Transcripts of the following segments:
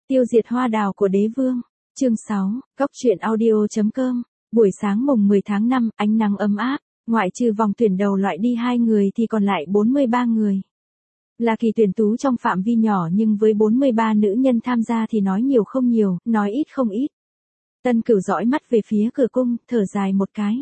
Tiêu diệt hoa đào của đế vương. Chương 6, Cốc truyện audio.com. Buổi sáng mùng 10 tháng 5, ánh nắng ấm áp, ngoại trừ vòng tuyển đầu loại đi 2 người thì còn lại 43 người. Là kỳ tuyển tú trong phạm vi nhỏ nhưng với 43 nữ nhân tham gia thì nói nhiều không nhiều, nói ít không ít. Tân Cửu dõi mắt về phía cửa cung, thở dài một cái.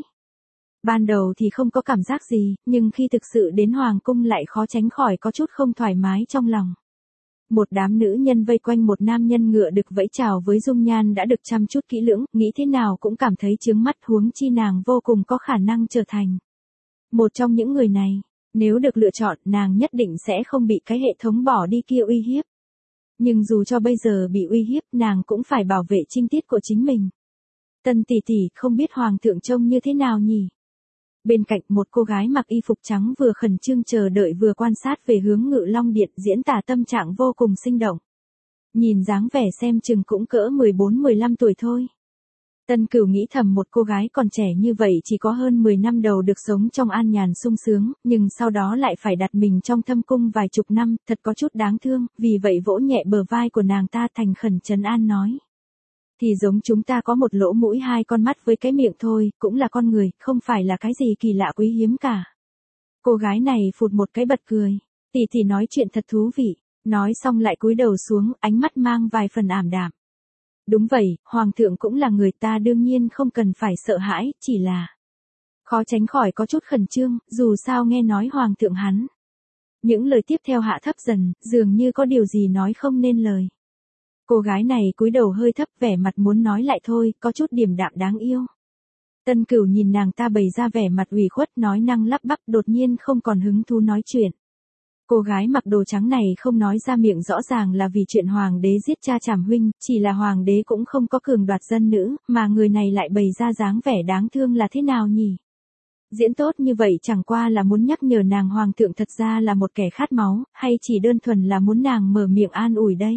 Ban đầu thì không có cảm giác gì, nhưng khi thực sự đến hoàng cung lại khó tránh khỏi có chút không thoải mái trong lòng. Một đám nữ nhân vây quanh một nam nhân ngựa được vẫy chào với dung nhan đã được chăm chút kỹ lưỡng, nghĩ thế nào cũng cảm thấy chướng mắt, huống chi nàng vô cùng có khả năng trở thành một trong những người này. Nếu được lựa chọn, nàng nhất định sẽ không bị cái hệ thống bỏ đi kia uy hiếp. Nhưng dù cho bây giờ bị uy hiếp, nàng cũng phải bảo vệ trinh tiết của chính mình. Tân tỷ tỷ, không biết hoàng thượng trông như thế nào nhỉ? Bên cạnh một cô gái mặc y phục trắng vừa khẩn trương chờ đợi vừa quan sát về hướng Ngự Long Điện, diễn tả tâm trạng vô cùng sinh động. Nhìn dáng vẻ xem chừng cũng cỡ 14-15 tuổi thôi. Tân Cửu nghĩ thầm, một cô gái còn trẻ như vậy chỉ có hơn 10 năm đầu được sống trong an nhàn sung sướng, nhưng sau đó lại phải đặt mình trong thâm cung vài chục năm, thật có chút đáng thương, vì vậy vỗ nhẹ bờ vai của nàng ta thành khẩn trấn an nói. Thì giống chúng ta có một lỗ mũi, 2 con mắt với cái miệng thôi, cũng là con người, không phải là cái gì kỳ lạ quý hiếm cả. Cô gái này phụt một cái bật cười. Tỷ tỷ nói chuyện thật thú vị. Nói xong lại cúi đầu xuống, ánh mắt mang vài phần ảm đạm. Đúng vậy, hoàng thượng cũng là người, ta đương nhiên không cần phải sợ hãi, chỉ là khó tránh khỏi có chút khẩn trương, dù sao nghe nói hoàng thượng hắn. Những lời tiếp theo hạ thấp dần, dường như có điều gì nói không nên lời. Cô gái này cúi đầu hơi thấp, vẻ mặt muốn nói lại thôi, có chút điềm đạm đáng yêu. Tân Cửu nhìn nàng ta bày ra vẻ mặt ủy khuất, nói năng lắp bắp, đột nhiên không còn hứng thú nói chuyện. Cô gái mặc đồ trắng này không nói ra miệng, rõ ràng là vì chuyện hoàng đế giết cha Trảm huynh, chỉ là hoàng đế cũng không có cường đoạt dân nữ, mà người này lại bày ra dáng vẻ đáng thương là thế nào nhỉ? Diễn tốt như vậy chẳng qua là muốn nhắc nhở nàng hoàng thượng thật ra là một kẻ khát máu, hay chỉ đơn thuần là muốn nàng mở miệng an ủi đây?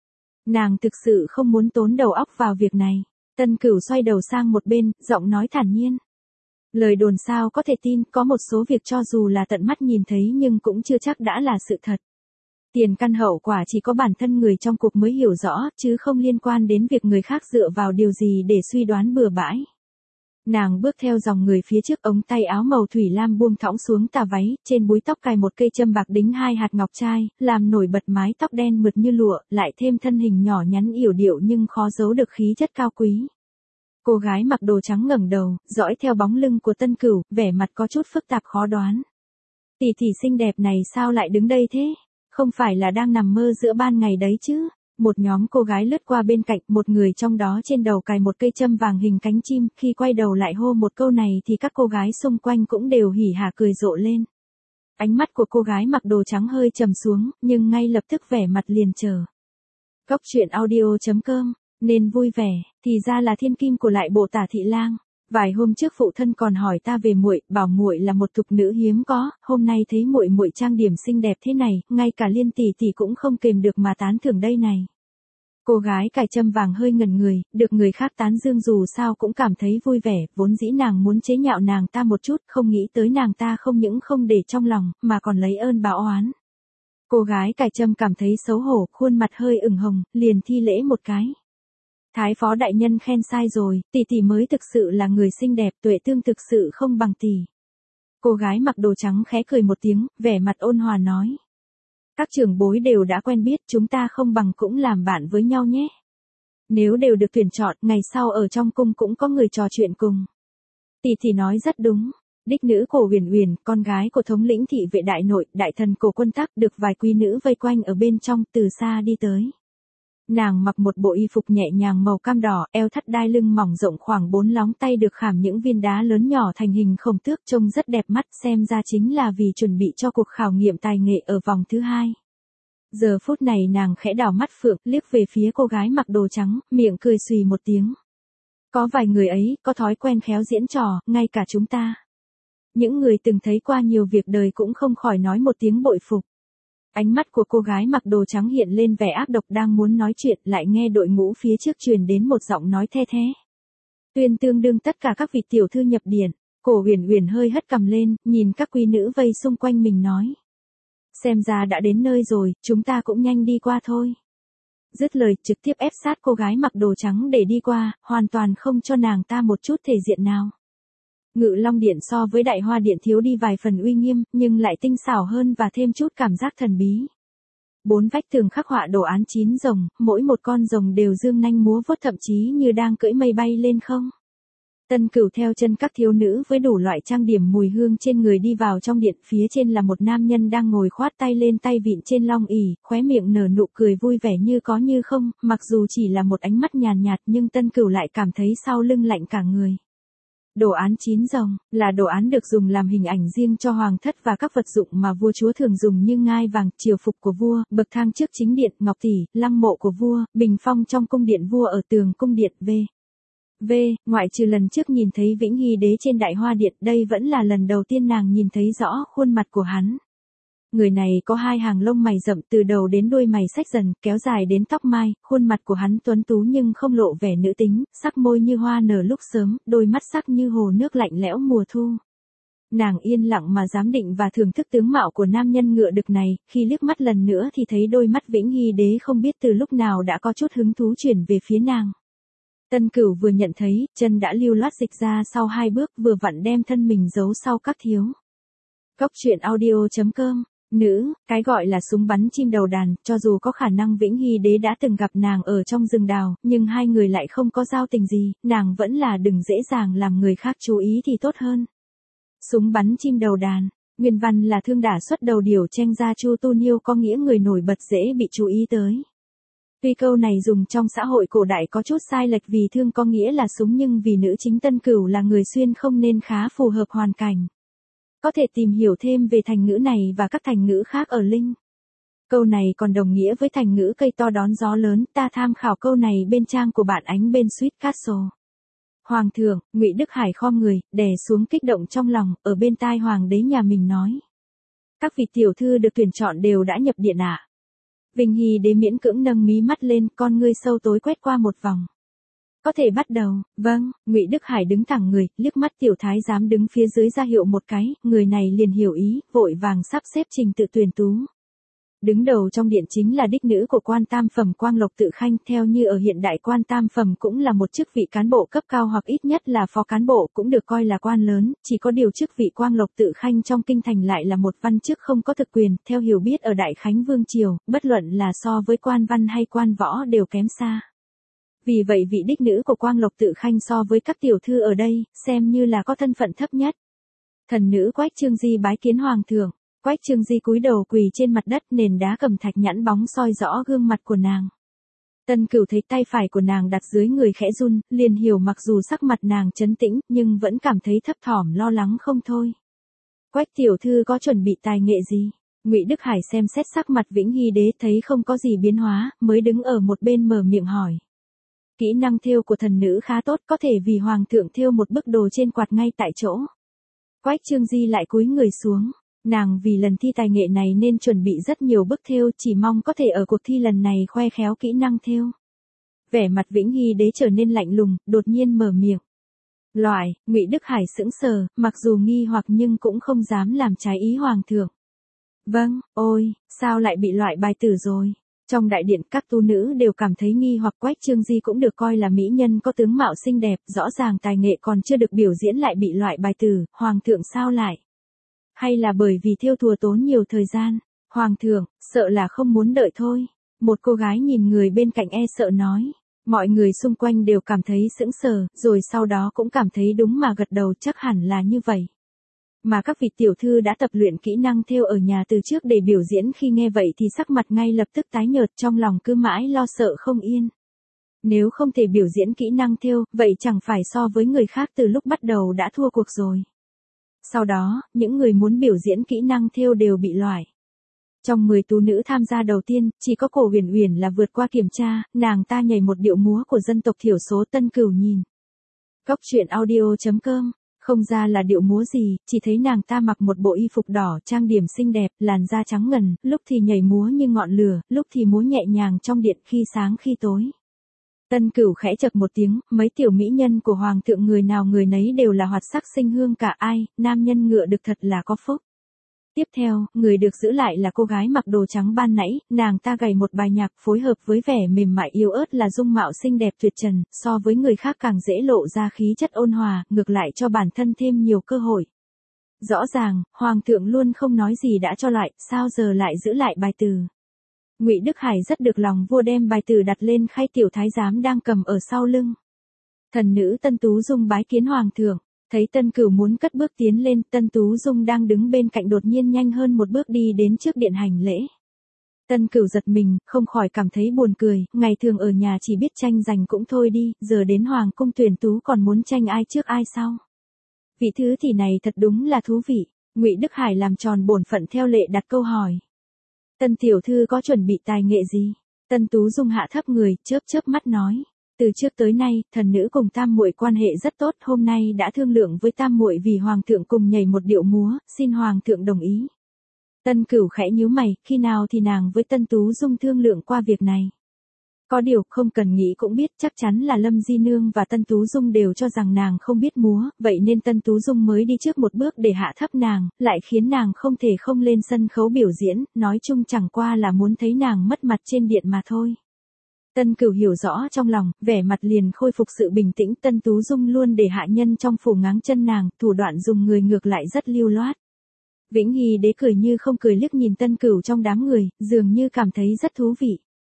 Nàng thực sự không muốn tốn đầu óc vào việc này. Tân Cửu xoay đầu sang một bên, giọng nói thản nhiên. Lời đồn sao có thể tin, có một số việc cho dù là tận mắt nhìn thấy nhưng cũng chưa chắc đã là sự thật. Tiền căn hậu quả chỉ có bản thân người trong cuộc mới hiểu rõ, chứ không liên quan đến việc người khác dựa vào điều gì để suy đoán bừa bãi. Nàng bước theo dòng người phía trước, ống tay áo màu thủy lam buông thõng xuống tà váy, trên búi tóc cài một cây châm bạc đính 2 hạt ngọc trai, làm nổi bật mái tóc đen mượt như lụa, lại thêm thân hình nhỏ nhắn yểu điệu nhưng khó giấu được khí chất cao quý. Cô gái mặc đồ trắng ngẩng đầu, dõi theo bóng lưng của Tân Cửu, vẻ mặt có chút phức tạp khó đoán. Tỷ tỷ xinh đẹp này sao lại đứng đây thế? Không phải là đang nằm mơ giữa ban ngày đấy chứ? Một nhóm cô gái lướt qua bên cạnh, một người trong đó trên đầu cài một cây châm vàng hình cánh chim, khi quay đầu lại hô một câu này thì các cô gái xung quanh cũng đều hỉ hả cười rộ lên. Ánh mắt của cô gái mặc đồ trắng hơi trầm xuống, nhưng ngay lập tức vẻ mặt liền chờ. Cốc truyện audio.com, nên vui vẻ, thì ra là thiên kim của lại bộ Tả thị lang. Vài hôm trước phụ thân còn hỏi ta về muội, bảo muội là một thục nữ hiếm có, hôm nay thấy muội muội trang điểm xinh đẹp thế này, ngay cả Liên tỷ tỷ cũng không kềm được mà tán thưởng đây này. Cô gái cài châm vàng hơi ngẩn người, được người khác tán dương dù sao cũng cảm thấy vui vẻ, vốn dĩ nàng muốn chế nhạo nàng ta một chút, không nghĩ tới nàng ta không những không để trong lòng, mà còn lấy ơn báo oán. Cô gái cài châm cảm thấy xấu hổ, khuôn mặt hơi ửng hồng, liền thi lễ một cái. Thái phó đại nhân khen sai rồi, tỷ tỷ mới thực sự là người xinh đẹp, tuệ tương thực sự không bằng tỷ. Cô gái mặc đồ trắng khẽ cười một tiếng, vẻ mặt ôn hòa nói. Các trưởng bối đều đã quen biết, chúng ta không bằng cũng làm bạn với nhau nhé. Nếu đều được tuyển chọn, ngày sau ở trong cung cũng có người trò chuyện cùng. Tỷ tỷ nói rất đúng. Đích nữ Cổ Uyển Uyển, con gái của thống lĩnh thị vệ đại nội, đại thần Cổ Quân Tắc, được vài quý nữ vây quanh ở bên trong, từ xa đi tới. Nàng mặc một bộ y phục nhẹ nhàng màu cam đỏ, eo thắt đai lưng mỏng rộng khoảng 4 lóng tay được khảm những viên đá lớn nhỏ thành hình khổng tước, trông rất đẹp mắt, xem ra chính là vì chuẩn bị cho cuộc khảo nghiệm tài nghệ ở vòng thứ 2. Giờ phút này nàng khẽ đảo mắt phượng, liếc về phía cô gái mặc đồ trắng, miệng cười xùy một tiếng. Có vài người ấy, có thói quen khéo diễn trò, ngay cả chúng ta. Những người từng thấy qua nhiều việc đời cũng không khỏi nói một tiếng bội phục. Ánh mắt của cô gái mặc đồ trắng hiện lên vẻ ác độc, đang muốn nói chuyện, lại nghe đội ngũ phía trước truyền đến một giọng nói the thé. Tuyên tương đương tất cả các vị tiểu thư nhập điện. Cổ Uyển Uyển hơi hất cằm lên, nhìn các quý nữ vây xung quanh mình nói. Xem ra đã đến nơi rồi, chúng ta cũng nhanh đi qua thôi. Dứt lời trực tiếp ép sát cô gái mặc đồ trắng để đi qua, hoàn toàn không cho nàng ta một chút thể diện nào. Ngự Long Điện so với Đại Hoa Điện thiếu đi vài phần uy nghiêm, nhưng lại tinh xảo hơn và thêm chút cảm giác thần bí. 4 vách tường khắc họa đồ án 9 rồng, mỗi một con rồng đều dương nanh múa vuốt thậm chí như đang cưỡi mây bay lên không. Tân Cửu theo chân các thiếu nữ với đủ loại trang điểm mùi hương trên người đi vào trong điện, phía trên là một nam nhân đang ngồi khoát tay lên tay vịn trên long ỷ, khóe miệng nở nụ cười vui vẻ như có như không, mặc dù chỉ là một ánh mắt nhàn nhạt nhưng Tân Cửu lại cảm thấy sau lưng lạnh cả người. Đồ án 9 rồng là đồ án được dùng làm hình ảnh riêng cho hoàng thất và các vật dụng mà vua chúa thường dùng như ngai vàng, triều phục của vua, bậc thang trước chính điện, ngọc tỷ, lăng mộ của vua, bình phong trong cung điện vua ở tường cung điện ngoại trừ lần trước nhìn thấy Vĩnh Hy đế trên Đại Hoa Điện, đây vẫn là lần đầu tiên nàng nhìn thấy rõ khuôn mặt của hắn. Người này có 2 hàng lông mày rậm từ đầu đến đuôi mày xách dần, kéo dài đến tóc mai, khuôn mặt của hắn tuấn tú nhưng không lộ vẻ nữ tính, sắc môi như hoa nở lúc sớm, đôi mắt sắc như hồ nước lạnh lẽo mùa thu. Nàng yên lặng mà giám định và thưởng thức tướng mạo của nam nhân ngựa đực này, khi liếc mắt lần nữa thì thấy đôi mắt Vĩnh Hy đế không biết từ lúc nào đã có chút hứng thú chuyển về phía nàng. Tân Cửu vừa nhận thấy, chân đã lưu loát dịch ra sau 2 bước, vừa vặn đem thân mình giấu sau các thiếu. Cốc truyện audio.com. Nữ, cái gọi là súng bắn chim đầu đàn, cho dù có khả năng Vĩnh Hy đế đã từng gặp nàng ở trong rừng đào, nhưng hai người lại không có giao tình gì, nàng vẫn là đừng dễ dàng làm người khác chú ý thì tốt hơn. Súng bắn chim đầu đàn, nguyên văn là thương đả xuất đầu điều tranh gia Chu Tu Niêu, có nghĩa người nổi bật dễ bị chú ý tới. Tuy câu này dùng trong xã hội cổ đại có chút sai lệch vì thương có nghĩa là súng, nhưng vì nữ chính Tân Cửu là người xuyên không nên khá phù hợp hoàn cảnh. Có thể tìm hiểu thêm về thành ngữ này và các thành ngữ khác ở link. Câu này còn đồng nghĩa với thành ngữ cây to đón gió lớn, ta tham khảo câu này bên trang của bạn Ánh bên Sweet Castle. Hoàng thượng, Ngụy Đức Hải khom người, đè xuống kích động trong lòng, ở bên tai hoàng đế nhà mình nói. Các vị tiểu thư được tuyển chọn đều đã nhập điện ạ. Vĩnh Hy đế miễn cưỡng nâng mí mắt lên, con ngươi sâu tối quét qua một vòng. Có thể bắt đầu. Vâng. Ngụy Đức Hải đứng thẳng người, liếc mắt tiểu thái giám đứng phía dưới ra hiệu một cái, người này liền hiểu ý, vội vàng sắp xếp trình tự tuyển tú. Đứng đầu trong điện chính là đích nữ của quan tam phẩm Quang Lộc Tự Khanh, theo như ở hiện đại quan tam phẩm cũng là một chức vị cán bộ cấp cao hoặc ít nhất là phó cán bộ, cũng được coi là quan lớn, chỉ có điều chức vị Quang Lộc Tự Khanh trong kinh thành lại là một văn chức không có thực quyền, theo hiểu biết ở Đại Khánh Vương Triều, bất luận là so với quan văn hay quan võ đều kém xa. Vì vậy vị đích nữ của Quang Lộc Tự Khanh so với các tiểu thư ở đây, xem như là có thân phận thấp nhất. Thần nữ Quách Trương Di bái kiến hoàng thượng. Quách Trương Di cúi đầu quỳ trên mặt đất, nền đá cẩm thạch nhẵn bóng soi rõ gương mặt của nàng. Tân Cửu thấy tay phải của nàng đặt dưới người khẽ run, liền hiểu mặc dù sắc mặt nàng trấn tĩnh, nhưng vẫn cảm thấy thấp thỏm lo lắng không thôi. Quách tiểu thư có chuẩn bị tài nghệ gì? Ngụy Đức Hải xem xét sắc mặt Vĩnh Hy đế thấy không có gì biến hóa, mới đứng ở một bên mở miệng hỏi. Kỹ năng thêu của thần nữ khá tốt, có thể vì hoàng thượng thêu một bức đồ trên quạt ngay tại chỗ. Quách Trương Di lại cúi người xuống. Nàng vì lần thi tài nghệ này nên chuẩn bị rất nhiều bức thêu, chỉ mong có thể ở cuộc thi lần này khoe khéo kỹ năng thêu. Vẻ mặt Vĩnh Hy đế trở nên lạnh lùng, đột nhiên mở miệng. Ngụy Đức Hải sững sờ, mặc dù nghi hoặc nhưng cũng không dám làm trái ý hoàng thượng. Vâng, ôi, sao lại bị loại bài tử rồi? Trong đại điện các tu nữ đều cảm thấy nghi hoặc. Quách Trương Di cũng được coi là mỹ nhân có tướng mạo xinh đẹp, rõ ràng tài nghệ còn chưa được biểu diễn lại bị loại bài tử, hoàng thượng sao lại? Hay là bởi vì thêu thùa tốn nhiều thời gian? Hoàng thượng, sợ là không muốn đợi thôi. Một cô gái nhìn người bên cạnh e sợ nói. Mọi người xung quanh đều cảm thấy sững sờ, rồi sau đó cũng cảm thấy đúng mà gật đầu, chắc hẳn là như vậy. Mà các vị tiểu thư đã tập luyện kỹ năng thêu ở nhà từ trước để biểu diễn, khi nghe vậy thì sắc mặt ngay lập tức tái nhợt, trong lòng cứ mãi lo sợ không yên. Nếu không thể biểu diễn kỹ năng thêu, vậy chẳng phải so với người khác từ lúc bắt đầu đã thua cuộc rồi. Sau đó, những người muốn biểu diễn kỹ năng thêu đều bị loại. Trong 10 tú nữ tham gia đầu tiên, chỉ có Cổ Uyển Uyển là vượt qua kiểm tra, nàng ta nhảy một điệu múa của dân tộc thiểu số. Tân Cửu nhìn. Cốc truyện audio.com. Không ra là điệu múa gì, chỉ thấy nàng ta mặc một bộ y phục đỏ, trang điểm xinh đẹp, làn da trắng ngần, lúc thì nhảy múa như ngọn lửa, lúc thì múa nhẹ nhàng trong điện, khi sáng khi tối. Tân Cửu khẽ chậc một tiếng, mấy tiểu mỹ nhân của hoàng thượng người nào người nấy đều là hoạt sắc sinh hương cả, ai, nam nhân ngựa được thật là có phúc. Tiếp theo, người được giữ lại là cô gái mặc đồ trắng ban nãy, nàng ta gảy một bài nhạc phối hợp với vẻ mềm mại yếu ớt là dung mạo xinh đẹp tuyệt trần, so với người khác càng dễ lộ ra khí chất ôn hòa, ngược lại cho bản thân thêm nhiều cơ hội. Rõ ràng, Hoàng thượng luôn không nói gì đã cho lại, sao giờ lại giữ lại bài từ. Ngụy Đức Hải rất được lòng vua đem bài từ đặt lên khay tiểu thái giám đang cầm ở sau lưng. Thần nữ Tân Tú Dung bái kiến Hoàng thượng. Thấy Tân Cửu muốn cất bước tiến lên, Tân Tú Dung đang đứng bên cạnh đột nhiên nhanh hơn một bước đi đến trước điện hành lễ. Tân Cửu giật mình, không khỏi cảm thấy buồn cười, ngày thường ở nhà chỉ biết tranh giành cũng thôi đi, giờ đến Hoàng cung tuyển tú còn muốn tranh ai trước ai sau. Vị thứ thì này thật đúng là thú vị. Ngụy Đức Hải làm tròn bổn phận theo lệ đặt câu hỏi. Tân tiểu thư có chuẩn bị tài nghệ gì? Tân Tú Dung hạ thấp người, chớp chớp mắt nói. Từ trước tới nay, thần nữ cùng tam muội quan hệ rất tốt, hôm nay đã thương lượng với tam muội vì hoàng thượng cùng nhảy một điệu múa, xin hoàng thượng đồng ý. Tân Cửu khẽ nhíu mày, khi nào thì nàng với Tân Tú Dung thương lượng qua việc này. Có điều, không cần nghĩ cũng biết chắc chắn là Lâm Di Nương và Tân Tú Dung đều cho rằng nàng không biết múa, vậy nên Tân Tú Dung mới đi trước một bước để hạ thấp nàng, lại khiến nàng không thể không lên sân khấu biểu diễn, nói chung chẳng qua là muốn thấy nàng mất mặt trên điện mà thôi. Tân Cửu hiểu rõ trong lòng, vẻ mặt liền khôi phục sự bình tĩnh. Tân Tú Dung luôn để hạ nhân trong phủ ngáng chân nàng, thủ đoạn dùng người ngược lại rất lưu loát. Vĩnh Hy Đế cười như không cười liếc nhìn Tân Cửu trong đám người, dường như cảm thấy rất thú vị.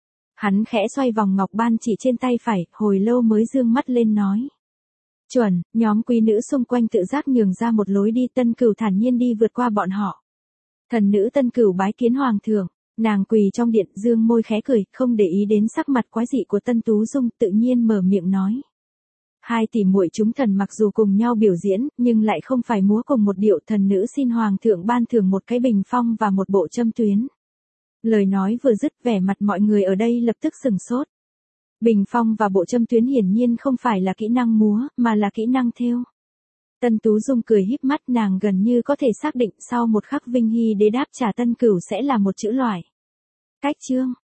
Hắn khẽ xoay vòng ngọc ban chỉ trên tay phải, hồi lâu mới dương mắt lên nói. Chuẩn, nhóm quý nữ xung quanh tự giác nhường ra một lối đi. Tân Cửu thản nhiên đi vượt qua bọn họ. Thần nữ Tân Cửu bái kiến hoàng thượng. Nàng quỳ trong điện, dương môi khẽ cười, không để ý đến sắc mặt quái dị của Tân Tú Dung, tự nhiên mở miệng nói. Hai tỷ muội chúng thần mặc dù cùng nhau biểu diễn, nhưng lại không phải múa cùng một điệu. Thần nữ xin hoàng thượng ban thưởng một cái bình phong và một bộ châm tuyến. Lời nói vừa dứt, vẻ mặt mọi người ở đây lập tức sừng sốt. Bình phong và bộ châm tuyến hiển nhiên không phải là kỹ năng múa, mà là kỹ năng thêu. Tân Tú Dung cười híp mắt, nàng gần như có thể xác định sau một khắc Vinh Hy Đế đáp trả Tân Cửu sẽ là một chữ loại. Cách chương